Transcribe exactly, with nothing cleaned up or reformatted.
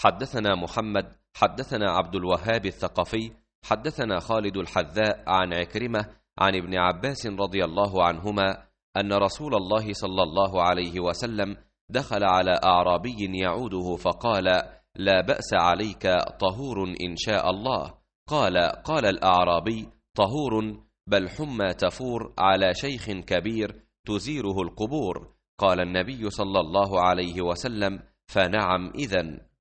حدثنا محمد حدثنا عبد الوهاب الثقفي حدثنا خالد الحذاء عن عكرمة عن ابن عباس رضي الله عنهما أن رسول الله صلى الله عليه وسلم دخل على أعرابي يعوده فقال: لا بأس عليك، طهور إن شاء الله. قال قال الأعرابي: طهور، بل حمى تفور على شيخ كبير تزيره القبور. قال النبي صلى الله عليه وسلم: فنعم إذن.